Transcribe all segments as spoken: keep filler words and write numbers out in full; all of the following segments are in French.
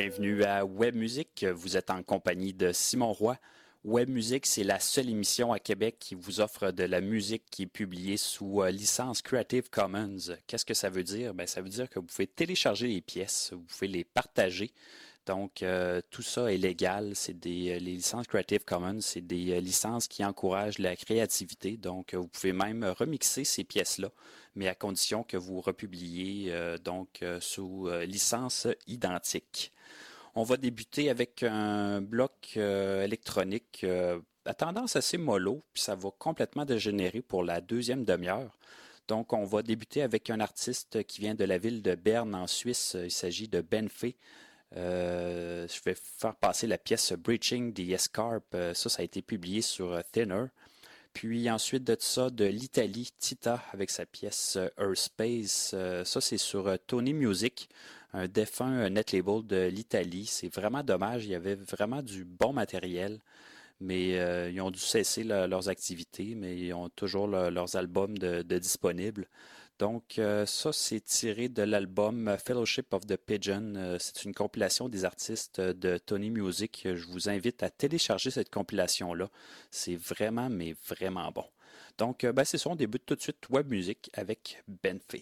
Bienvenue à Web Musique. Vous êtes en compagnie de Simon Roy. Web Musique, c'est la seule émission à Québec qui vous offre de la musique qui est publiée sous euh, licence Creative Commons. Qu'est-ce que ça veut dire? Ben, ça veut dire que vous pouvez télécharger les pièces, vous pouvez les partager. Donc, euh, tout ça est légal. C'est des euh, les licences Creative Commons, c'est des euh, licences qui encouragent la créativité. Donc, euh, vous pouvez même remixer ces pièces-là, mais à condition que vous republiez euh, donc euh, sous euh, licence identique. On va débuter avec un bloc euh, électronique euh, à tendance assez mollo, puis ça va complètement dégénérer pour la deuxième demi-heure. Donc, on va débuter avec un artiste qui vient de la ville de Berne en Suisse. Il s'agit de Benfé. Euh, je vais faire passer la pièce Breaching the Escarp. Euh, ça, ça a été publié sur euh, Thinner. Puis ensuite de ça, de l'Italie, Tita avec sa pièce euh, Earth Space. Euh, ça, c'est sur euh, Tony Music, un défunt euh, net label de l'Italie. C'est vraiment dommage. Il y avait vraiment du bon matériel, mais euh, ils ont dû cesser le- leurs activités, mais ils ont toujours le- leurs albums de, de disponibles. Donc, euh, ça, c'est tiré de l'album Fellowship of the Pigeon. Euh, c'est une compilation des artistes de Tony Music. Je vous invite à télécharger cette compilation-là. C'est vraiment, mais vraiment bon. Donc, euh, ben, c'est ça, on débute tout de suite Web Music avec Benfé.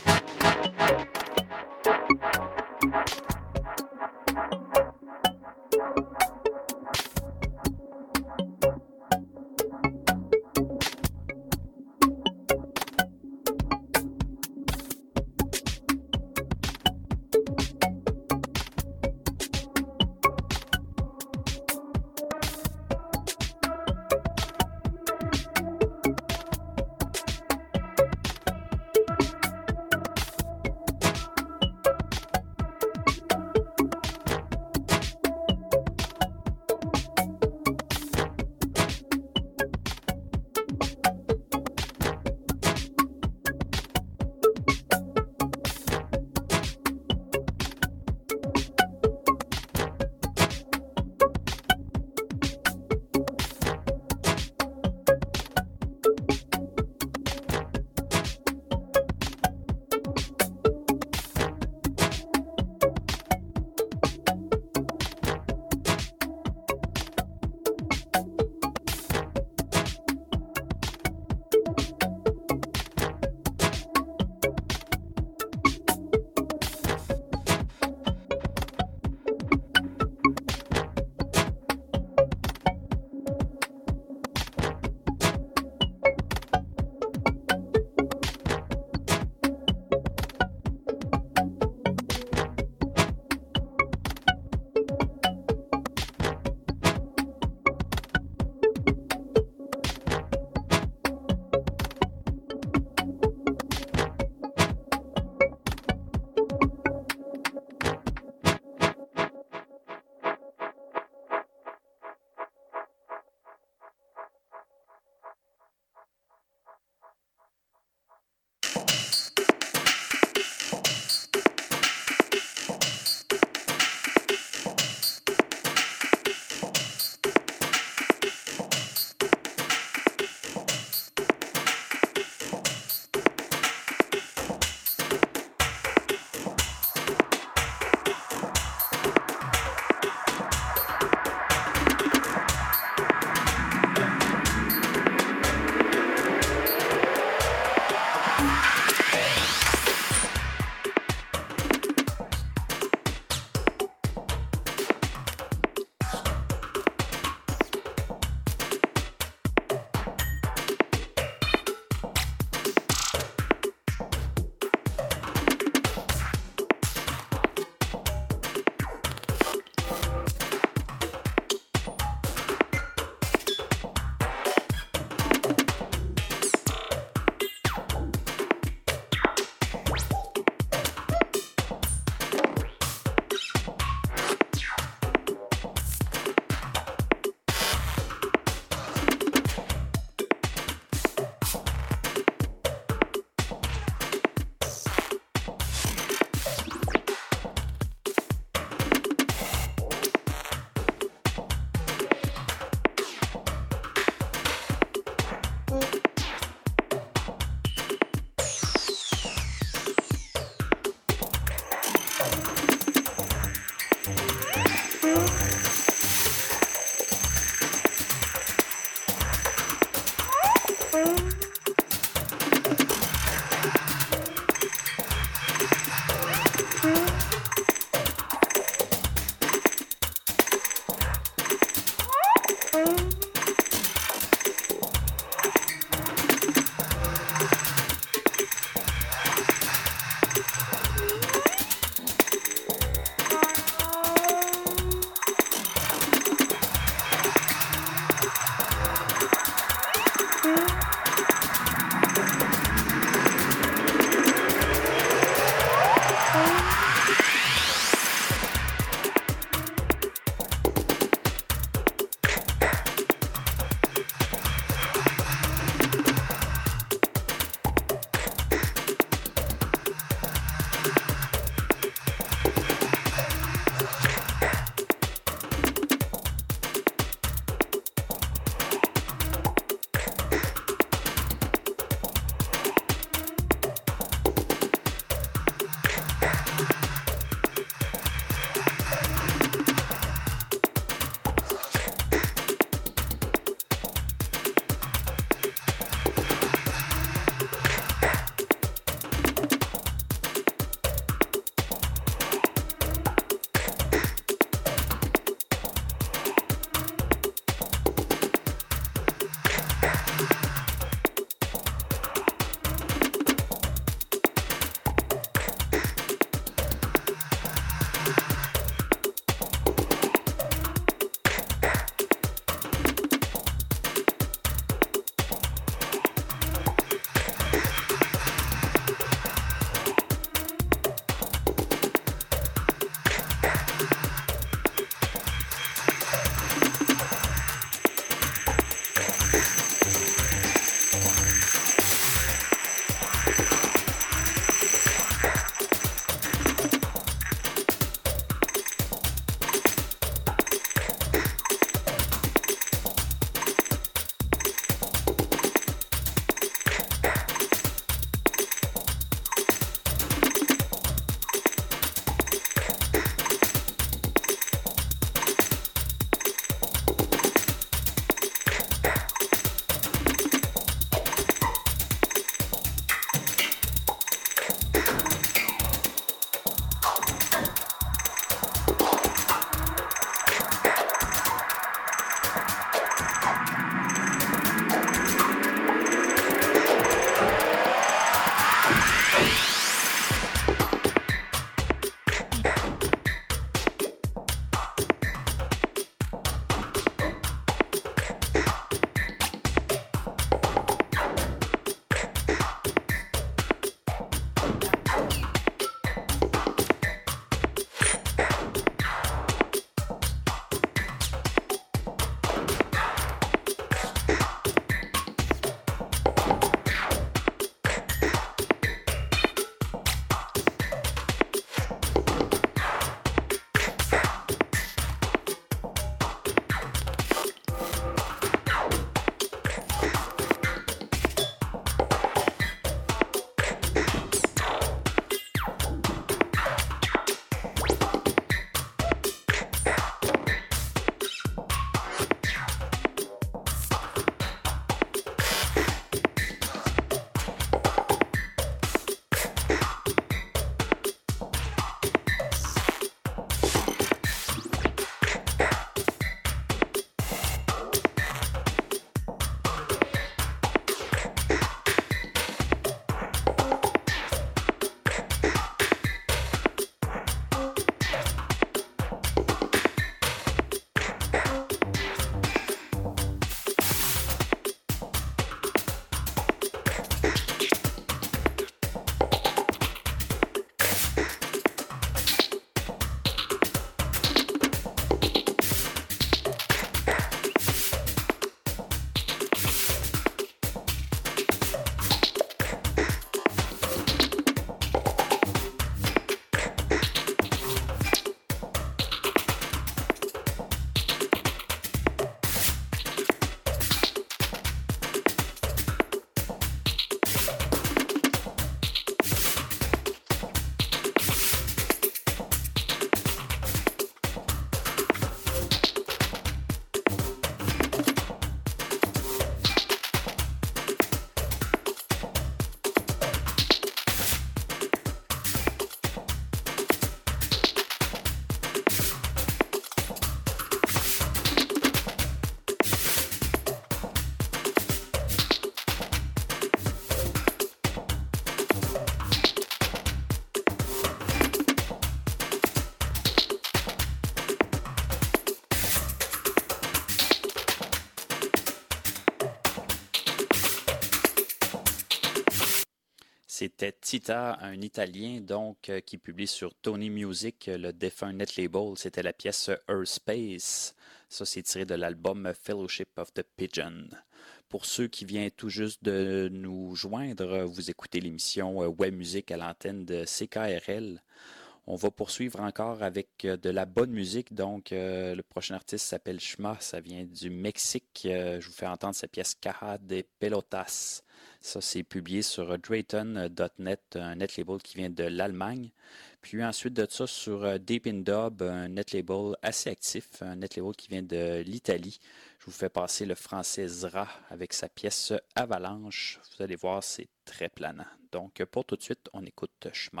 C'était Tita, un Italien donc euh, qui publie sur Tony Music, euh, le défunt net label. C'était la pièce Earth Space. Ça, c'est tiré de l'album Fellowship of the Pigeon. Pour ceux qui viennent tout juste de nous joindre, vous écoutez l'émission euh, Web Music à l'antenne de C K R L. On va poursuivre encore avec euh, de la bonne musique. Donc, euh, le prochain artiste s'appelle Shma. Ça vient du Mexique. Euh, je vous fais entendre sa pièce Caja de Pelotas. Ça, c'est publié sur Drayton point net, un net label qui vient de l'Allemagne. Puis ensuite de ça, sur Deep in Dub, un net label assez actif, un net label qui vient de l'Italie. Je vous fais passer le français Zra avec sa pièce Avalanche. Vous allez voir, c'est très planant. Donc, pour tout de suite, on écoute Shma.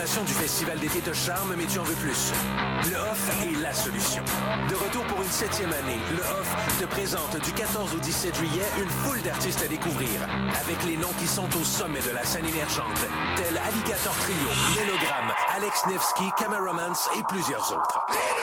l'animation du Festival d'été te charme, mais tu en veux plus. Le Off est la solution. De retour pour une septième année, le Off te présente du quatorze au dix-sept juillet une foule d'artistes à découvrir, avec les noms qui sont au sommet de la scène émergente, tels Alligator Trio, Mélogramme, Alex Nevsky, Cameramans et plusieurs autres.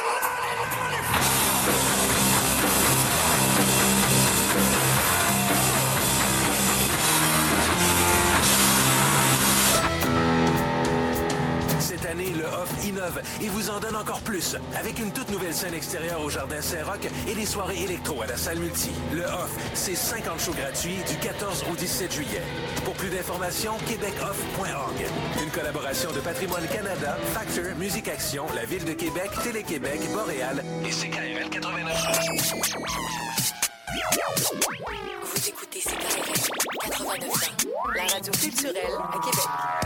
Cette année, le Off innove et vous en donne encore plus, avec une toute nouvelle scène extérieure au Jardin Saint-Roch et des soirées électro à la salle multi. Le Off, c'est cinquante shows gratuits du quatorze au dix-sept juillet. Pour plus d'informations, québec off point org. Une collaboration de Patrimoine Canada, Factor, Musique Action, la Ville de Québec, Télé-Québec, Boréal et C K R L quatre-vingt-neuf. Vous écoutez C K R L quatre-vingt-neuf, la radio culturelle à Québec.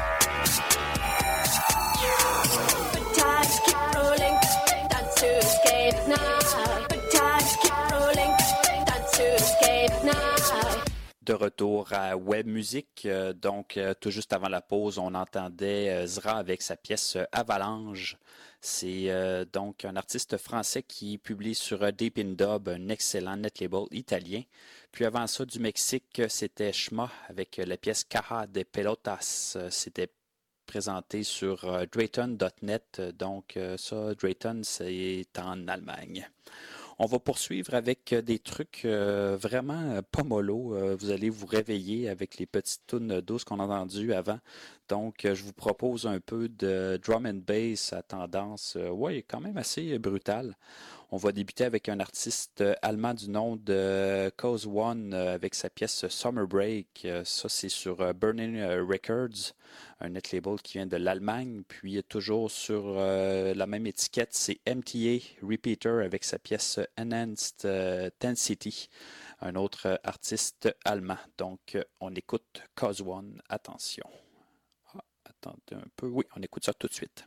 Good times keep rolling, time to escape now. Good times keep rolling, time to escape now. De retour à Web Musique, euh, donc euh, tout juste avant la pause, on entendait euh, Zra avec sa pièce euh, Avalanche. C'est euh, donc un artiste français qui publie sur euh, Deep in Dub, un excellent net label italien. Puis avant ça, du Mexique, c'était Shma avec euh, la pièce Caja de Pelotas. Euh, c'était présenté sur euh, Drayton point net. Donc euh, ça, Drayton, c'est en Allemagne. On va poursuivre avec des trucs euh, vraiment pas mollo. Euh, vous allez vous réveiller avec les petites tunes douces qu'on a entendues avant. Donc, euh, je vous propose un peu de drum and bass à tendance, euh, ouais, quand même assez brutale. On va débuter avec un artiste allemand du nom de Cause One euh, avec sa pièce Summer Break. Euh, ça, c'est sur euh, Burning Records, un net label qui vient de l'Allemagne. Puis, toujours sur euh, la même étiquette, c'est M T A Repeater avec sa pièce Enhanced euh, Intensity, un autre artiste allemand. Donc, euh, on écoute Cause One. Attention. Ah, attendez un peu. Oui, on écoute ça tout de suite.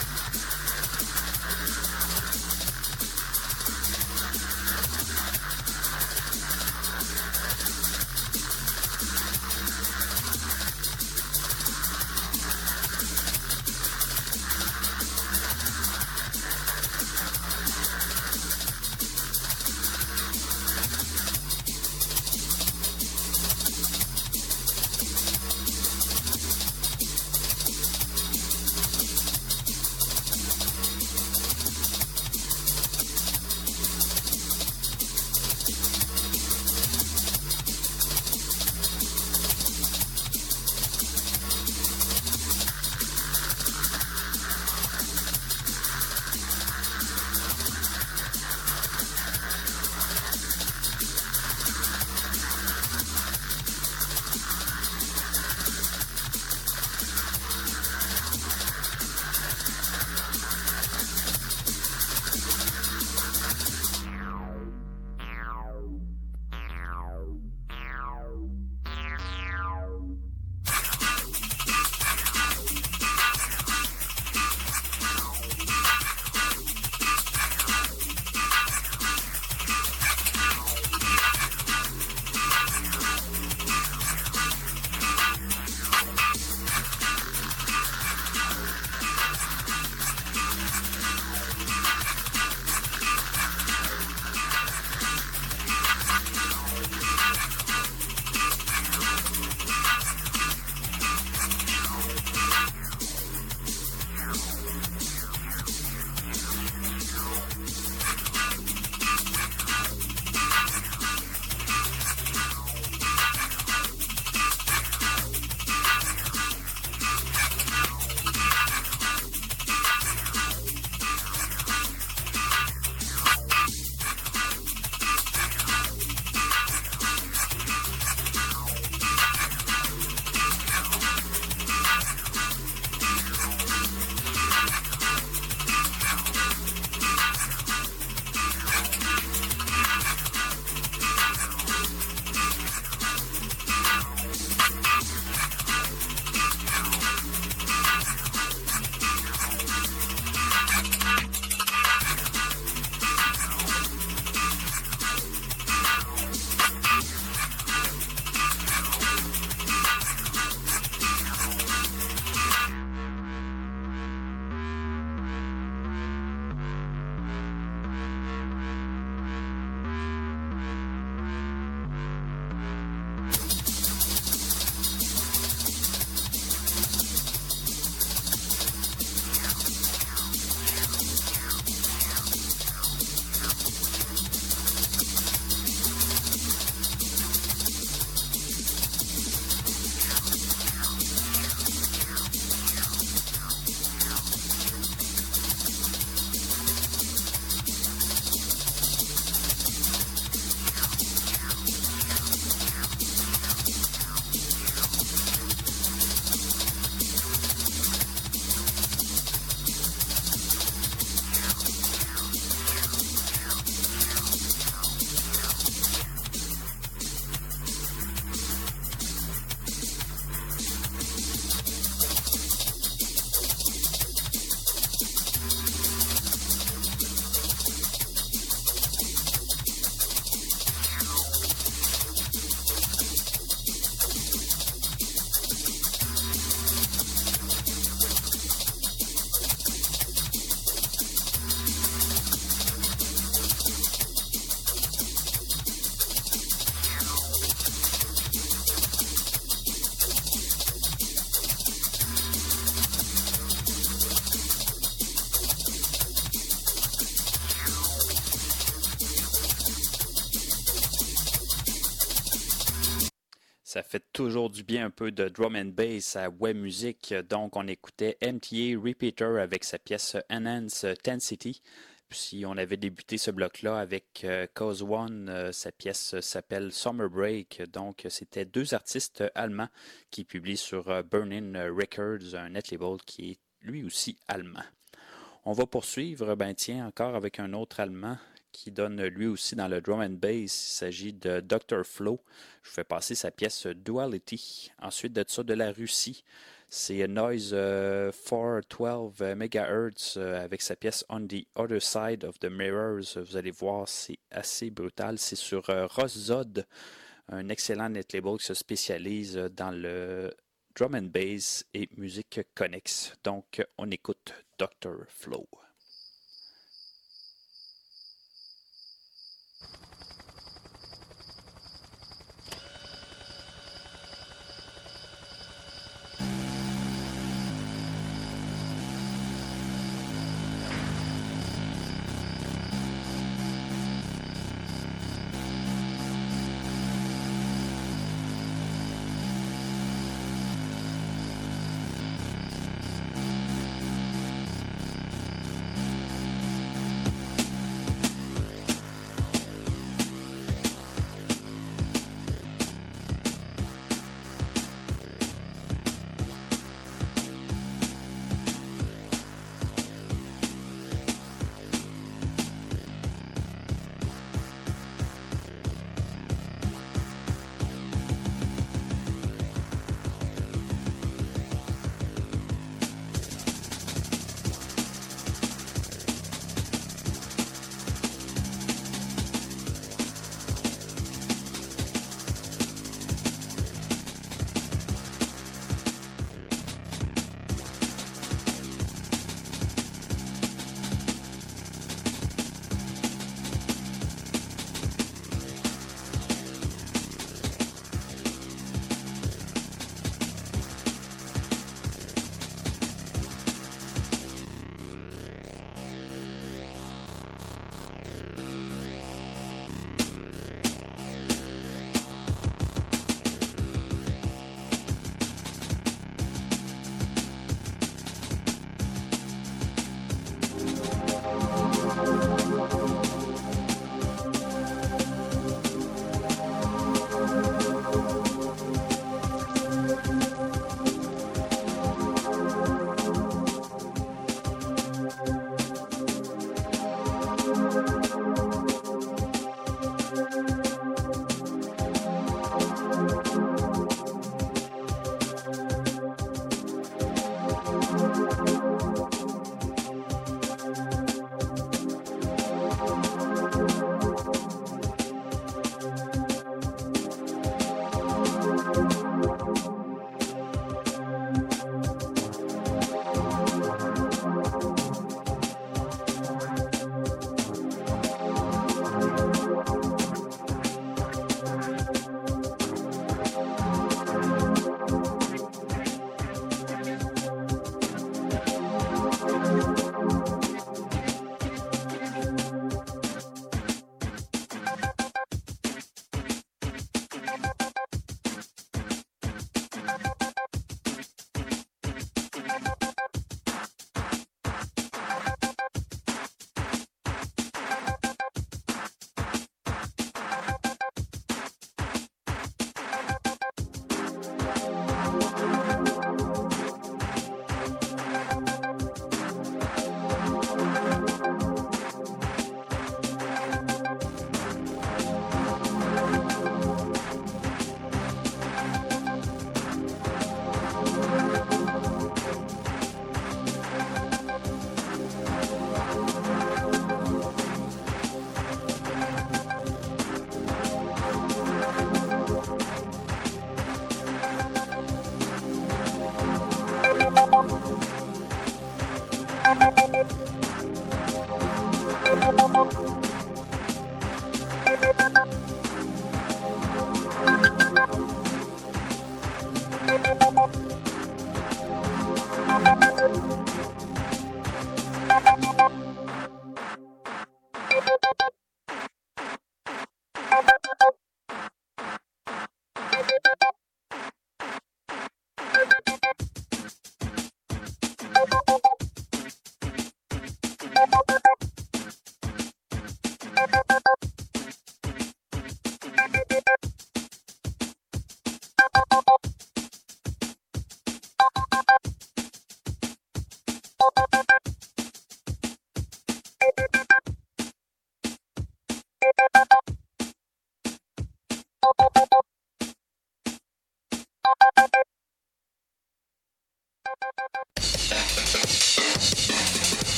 Ça fait toujours du bien un peu de drum and bass à Web Music. Donc, on écoutait M T A Repeater avec sa pièce Enhance Intensity. Puis, on avait débuté ce bloc-là avec euh, Cause One. Euh, sa pièce s'appelle Summer Break. Donc, c'était deux artistes allemands qui publient sur euh, Burning Records, un net label qui est lui aussi allemand. On va poursuivre, ben tiens, encore avec un autre allemand qui donne lui aussi dans le drum and bass. Il s'agit de docteur Flo. Je vous fais passer sa pièce Duality. Ensuite de ça, de la Russie, C'est Noise euh, quatre cent douze mégahertz euh, avec sa pièce On the Other Side of the Mirrors. Vous allez voir, c'est assez brutal. C'est sur euh, Roszod, un excellent net label qui se spécialise dans le drum and bass et musique connexe. Donc, on écoute docteur Flow.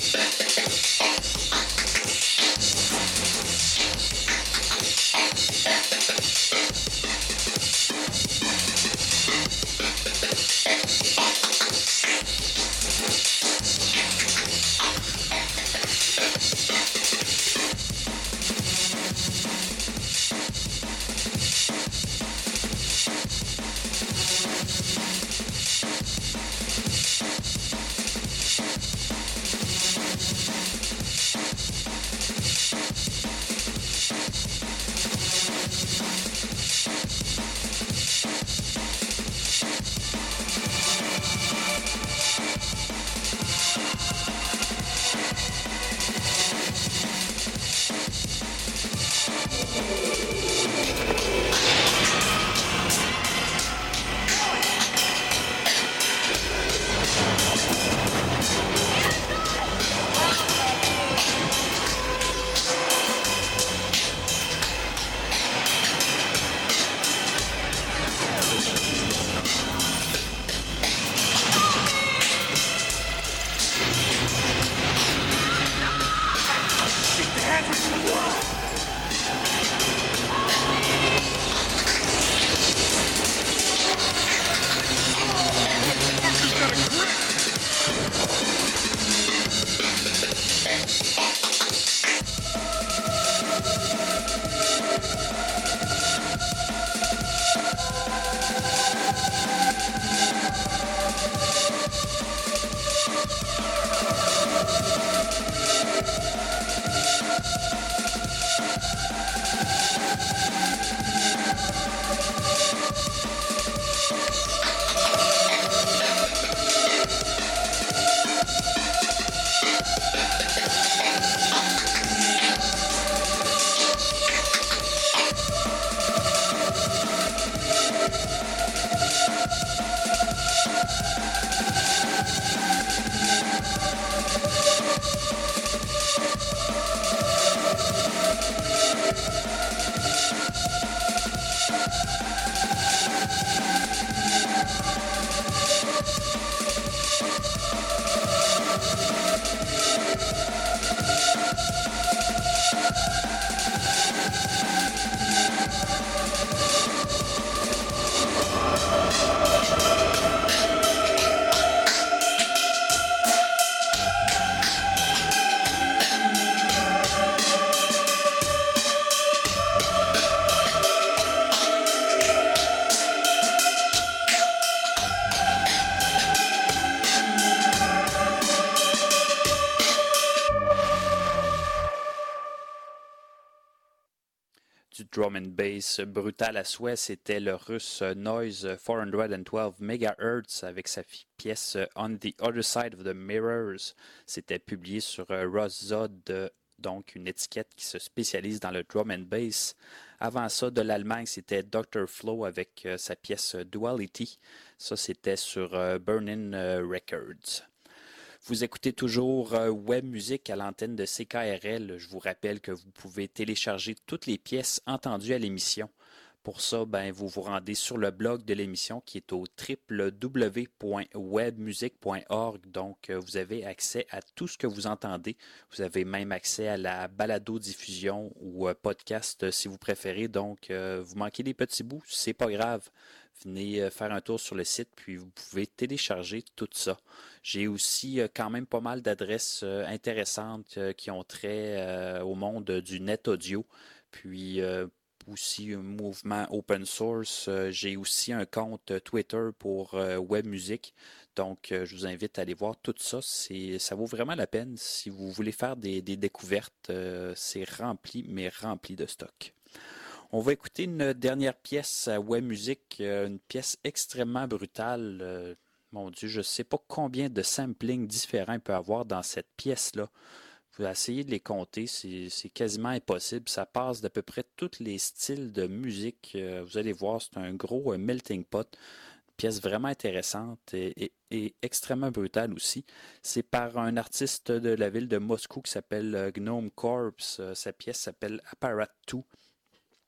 Du drum and bass brutal à souhait, c'était le russe Noise quatre cent douze mégahertz avec sa pièce On the Other Side of the Mirrors. C'était publié sur Roszod, donc une étiquette qui se spécialise dans le drum and bass. Avant ça, de l'Allemagne, c'était docteur Flow avec sa pièce Duality. Ça, c'était sur Burning Records. Vous écoutez toujours Web Music à l'antenne de C K R L. Je vous rappelle que vous pouvez télécharger toutes les pièces entendues à l'émission. Pour ça, ben, vous vous rendez sur le blog de l'émission qui est au w w w point webmusic point org. Donc, vous avez accès à tout ce que vous entendez. Vous avez même accès à la balado-diffusion ou podcast si vous préférez. Donc, vous manquez des petits bouts, c'est pas grave. Venez faire un tour sur le site, puis vous pouvez télécharger tout ça. J'ai aussi quand même pas mal d'adresses intéressantes qui ont trait au monde du net audio. Puis aussi un mouvement open source. J'ai aussi un compte Twitter pour Web Music. Donc, je vous invite à aller voir tout ça. C'est, ça vaut vraiment la peine. Si vous voulez faire des, des découvertes, c'est rempli, mais rempli de stock. On va écouter une dernière pièce à Web Music, une pièce extrêmement brutale. Mon Dieu, je ne sais pas combien de samplings différents il peut y avoir dans cette pièce-là. Vous essayez de les compter, c'est, c'est quasiment impossible. Ça passe d'à peu près tous les styles de musique. Vous allez voir, c'est un gros melting pot. Une pièce vraiment intéressante et, et, et extrêmement brutale aussi. C'est par un artiste de la ville de Moscou qui s'appelle Gnome Corps. Sa pièce s'appelle Apparat deux.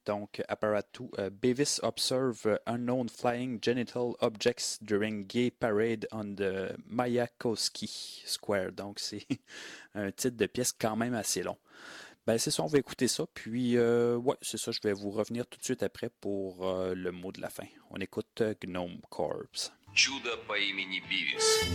Donc, Apparatu, uh, Beavis observe uh, unknown flying genital objects during gay parade on the Mayakovsky Square. Donc, c'est un titre de pièce quand même assez long. Ben, c'est ça, on va écouter ça. Puis, euh, ouais, c'est ça, je vais vous revenir tout de suite après pour euh, le mot de la fin. On écoute uh, Gnome Corpse. Чудо по имени Бивис.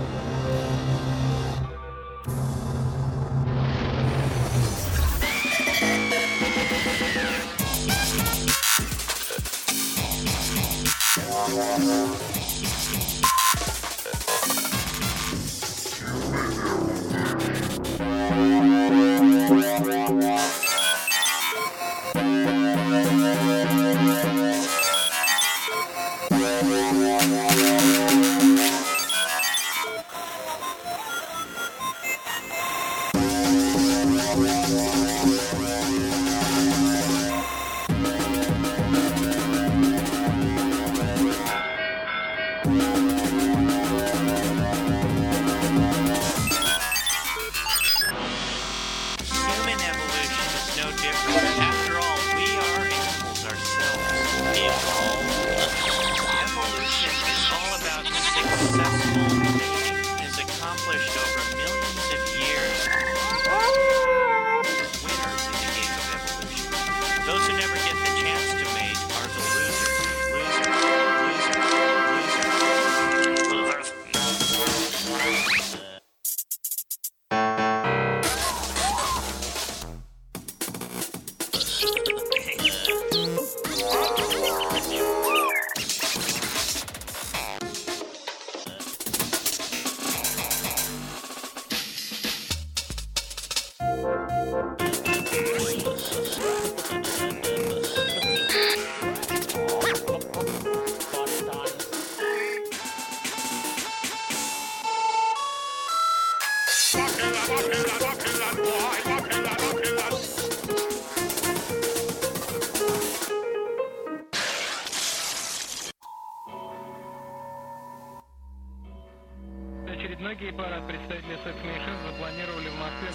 Очередной гей-парад представителей секс меньшинств запланировали в Москве.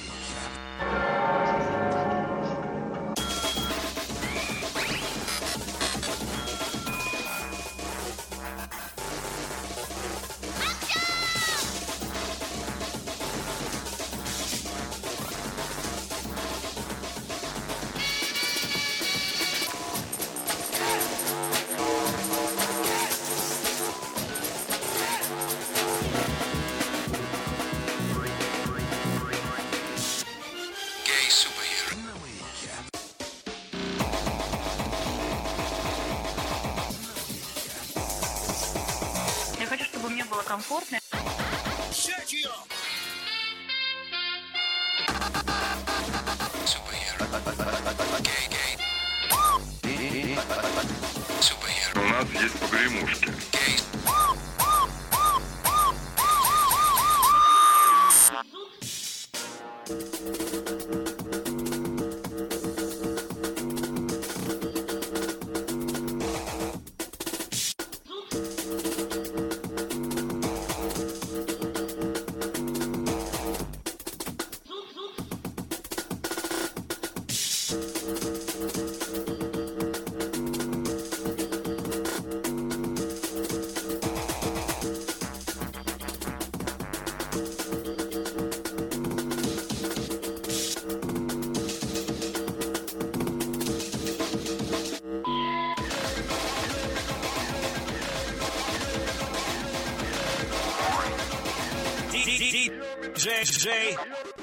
Я хочу, чтобы мне было комфортно. У нас есть погремушки. Джей, Джей.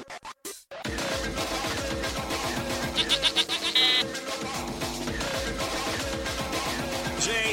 Джей.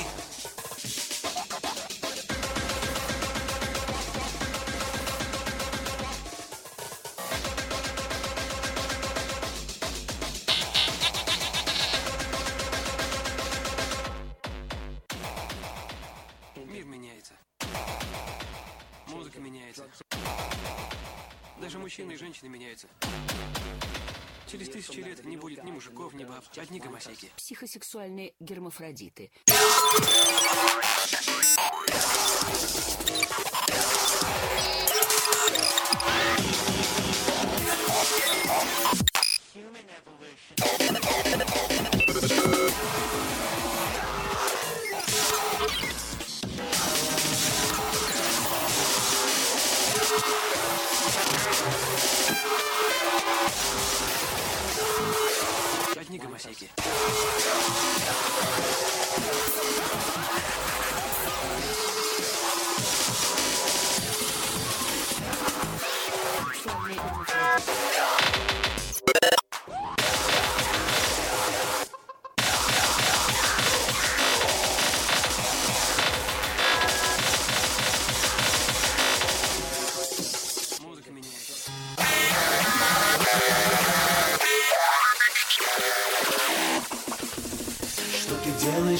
Мир меняется. Музыка меняется. Даже мужчины и женщины меняются. Через тысячи лет не будет ни мужиков, ни баб, одни гомосеки. Психосексуальные гермафродиты. Human evolution. гомосеки. Музыка меняется. Что ты делаешь?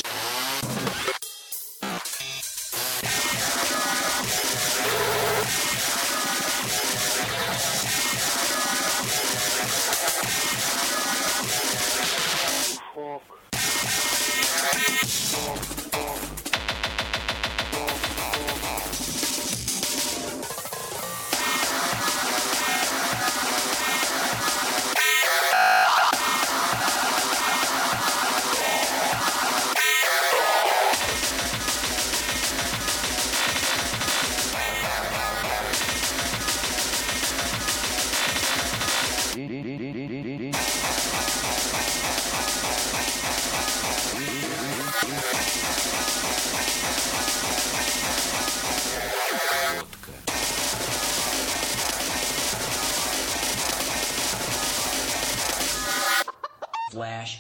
Flash.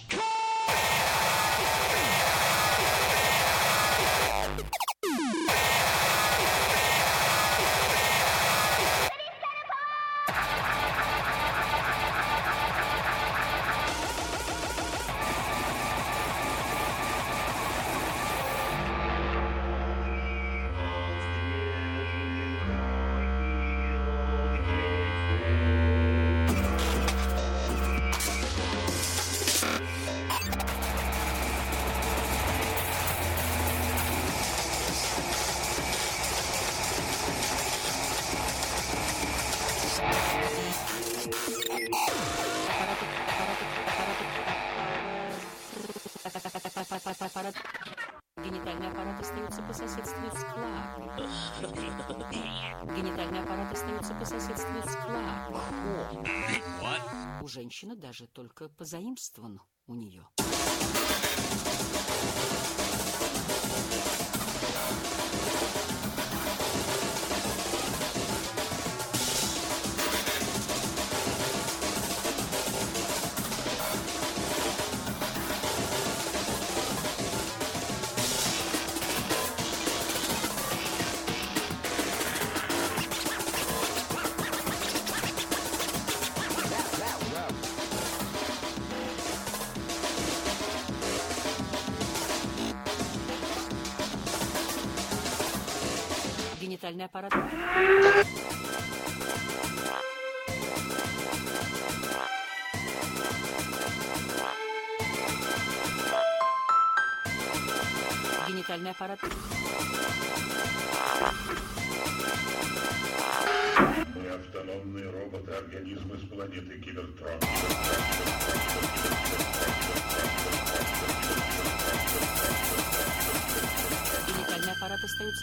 Генитальный аппарат остается по соседству с клакой. Генитальный аппарат остается по соседству с клакой. У женщины даже только позаимствован у нее. Генитальный аппарат. Генитальный аппарат. Мы автономные роботы-организмы с планеты Кибертрон. Генитальный аппарат остается...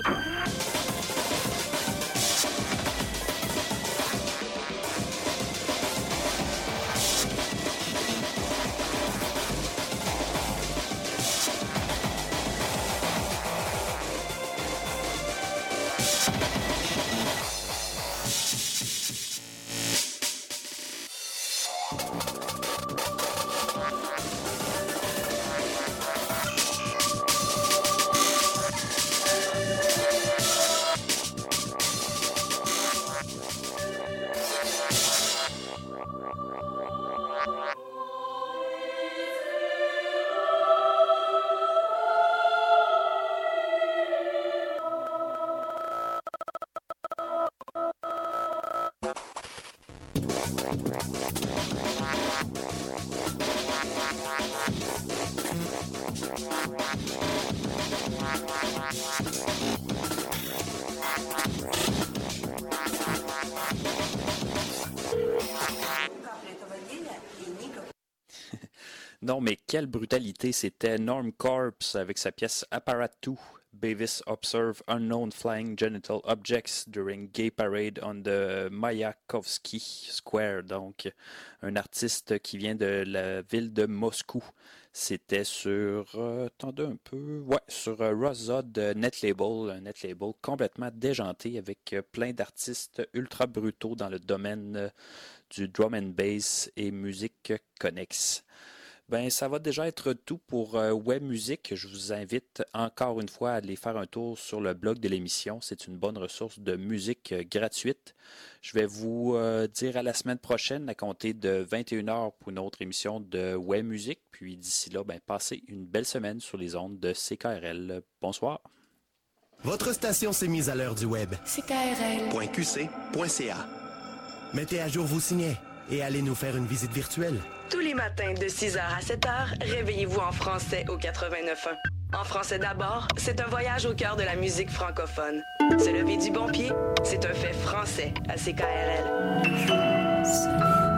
Non, mais quelle brutalité! C'était Norm Corps avec sa pièce Apparat deux Beavis observe unknown flying genital objects during gay parade on the Mayakovsky Square. Donc, un artiste qui vient de la ville de Moscou. C'était sur, euh, attendez un peu, ouais, sur euh, Rosod Netlabel, un Netlabel complètement déjanté avec euh, plein d'artistes ultra brutaux dans le domaine euh, du drum and bass et musique connexe. Ben, ça va déjà être tout pour euh, Web Musique. Je vous invite encore une fois à aller faire un tour sur le blog de l'émission. C'est une bonne ressource de musique euh, gratuite. Je vais vous euh, dire à la semaine prochaine à compter de vingt et une heures pour une autre émission de Web Musique. Puis d'ici là, ben, passez une belle semaine sur les ondes de C K R L. Bonsoir. Votre station s'est mise à l'heure du web. C K R L point Q C point C A. Mettez à jour vos signets et allez nous faire une visite virtuelle. Tous les matins de six heures à sept heures, réveillez-vous en français au quatre-vingt-neuf un. En français d'abord, c'est un voyage au cœur de la musique francophone. Se lever du bon pied, c'est un fait français à C K R L.